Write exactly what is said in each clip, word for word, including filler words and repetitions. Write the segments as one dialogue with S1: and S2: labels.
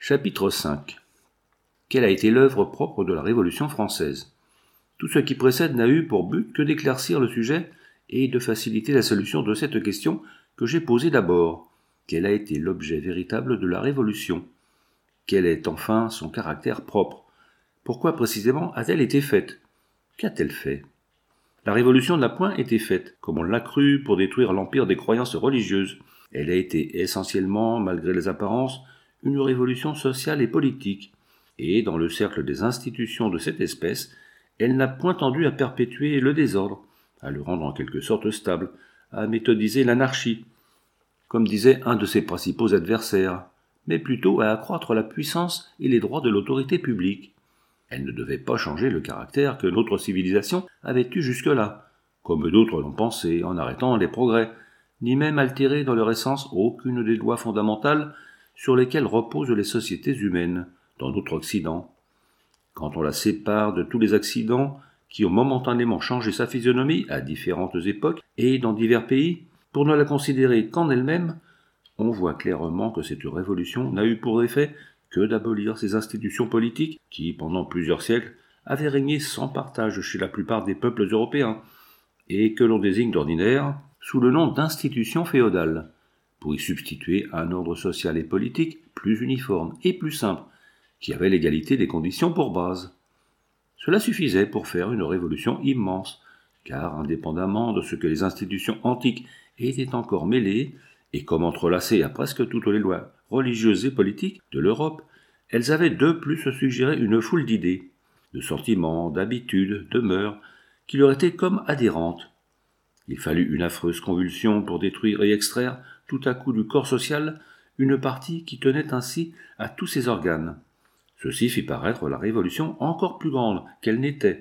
S1: Chapitre cinq. Quelle a été l'œuvre propre de la Révolution française? Tout ce qui précède n'a eu pour but que d'éclaircir le sujet et de faciliter la solution de cette question que j'ai posée d'abord. Quel a été l'objet véritable de la Révolution? Quel est enfin son caractère propre? Pourquoi précisément a-t-elle été faite? Qu'a-t-elle fait? La Révolution n'a point été faite, comme on l'a cru, pour détruire l'empire des croyances religieuses. Elle a été essentiellement, malgré les apparences, une révolution sociale et politique. Et, dans le cercle des institutions de cette espèce, elle n'a point tendu à perpétuer le désordre, à le rendre en quelque sorte stable, à méthodiser l'anarchie, comme disait un de ses principaux adversaires, mais plutôt à accroître la puissance et les droits de l'autorité publique. Elle ne devait pas changer le caractère que notre civilisation avait eu jusque-là, comme d'autres l'ont pensé en arrêtant les progrès, ni même altérer dans leur essence aucune des lois fondamentales sur lesquelles reposent les sociétés humaines, dans notre Occident. Quand on la sépare de tous les accidents qui ont momentanément changé sa physionomie à différentes époques et dans divers pays, pour ne la considérer qu'en elle-même, on voit clairement que cette révolution n'a eu pour effet que d'abolir ces institutions politiques qui, pendant plusieurs siècles, avaient régné sans partage chez la plupart des peuples européens, et que l'on désigne d'ordinaire sous le nom d'institutions féodales, pour y substituer un ordre social et politique plus uniforme et plus simple, qui avait l'égalité des conditions pour base. Cela suffisait pour faire une révolution immense, car indépendamment de ce que les institutions antiques étaient encore mêlées, et comme entrelacées à presque toutes les lois religieuses et politiques de l'Europe, elles avaient de plus suggéré une foule d'idées, de sentiments, d'habitudes, de mœurs, qui leur étaient comme adhérentes. Il fallut une affreuse convulsion pour détruire et extraire, tout à coup du corps social, une partie qui tenait ainsi à tous ses organes. Ceci fit paraître la révolution encore plus grande qu'elle n'était.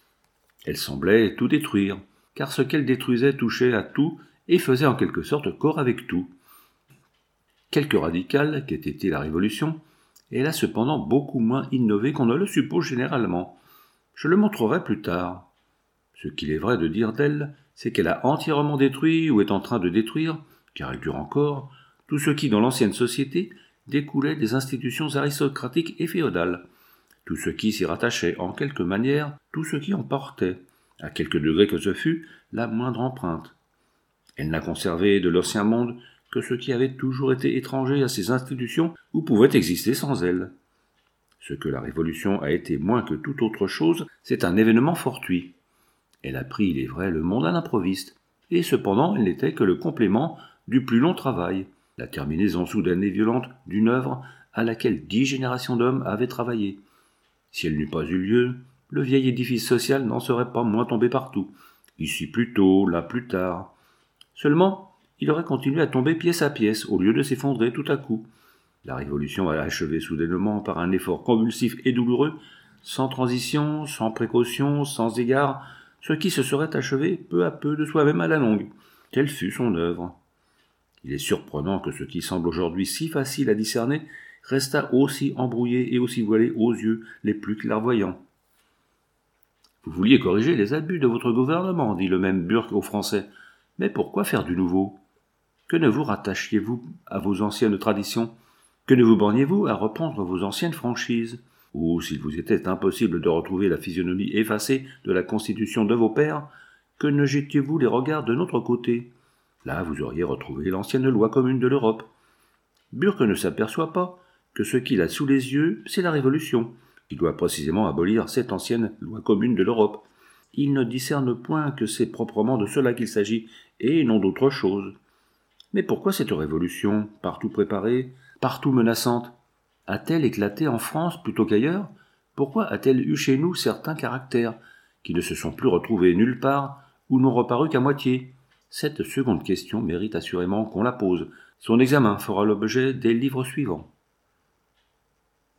S1: Elle semblait tout détruire, car ce qu'elle détruisait touchait à tout et faisait en quelque sorte corps avec tout. Quelque radicale qu'ait été la Révolution, elle a cependant beaucoup moins innové qu'on ne le suppose généralement. Je le montrerai plus tard. Ce qu'il est vrai de dire d'elle, c'est qu'elle a entièrement détruit ou est en train de détruire, car elle dure encore, tout ce qui, dans l'ancienne société, découlait des institutions aristocratiques et féodales, tout ce qui s'y rattachait en quelque manière, tout ce qui en portait, à quelque degré que ce fût, la moindre empreinte. Elle n'a conservé de l'ancien monde que ce qui avait toujours été étranger à ces institutions ou pouvait exister sans elles. Ce que la Révolution a été moins que toute autre chose, c'est un événement fortuit. Elle a pris, il est vrai, le monde à l'improviste, et cependant elle n'était que le complément du plus long travail, la terminaison soudaine et violente d'une œuvre à laquelle dix générations d'hommes avaient travaillé. Si elle n'eût pas eu lieu, le vieil édifice social n'en serait pas moins tombé partout, ici plus tôt, là plus tard. Seulement, il aurait continué à tomber pièce à pièce, au lieu de s'effondrer tout à coup. La Révolution a achevé soudainement par un effort convulsif et douloureux, sans transition, sans précaution, sans égard, ce qui se serait achevé peu à peu de soi-même à la longue. Telle fut son œuvre. Il est surprenant que ce qui semble aujourd'hui si facile à discerner restât aussi embrouillé et aussi voilé aux yeux les plus clairvoyants. Vous vouliez corriger les abus de votre gouvernement, dit le même Burke aux Français. Mais pourquoi faire du nouveau? Que ne vous rattachiez-vous à vos anciennes traditions? Que ne vous borniez-vous à reprendre vos anciennes franchises? Ou, s'il vous était impossible de retrouver la physionomie effacée de la constitution de vos pères, que ne jetiez-vous les regards de notre côté? Là, vous auriez retrouvé l'ancienne loi commune de l'Europe. Burke ne s'aperçoit pas que ce qu'il a sous les yeux, c'est la Révolution, qui doit précisément abolir cette ancienne loi commune de l'Europe. Il ne discerne point que c'est proprement de cela qu'il s'agit, et non d'autre chose. Mais pourquoi cette révolution, partout préparée, partout menaçante, a-t-elle éclaté en France plutôt qu'ailleurs? Pourquoi a-t-elle eu chez nous certains caractères, qui ne se sont plus retrouvés nulle part, ou n'ont reparu qu'à moitié? Cette seconde question mérite assurément qu'on la pose. Son examen fera l'objet des livres suivants.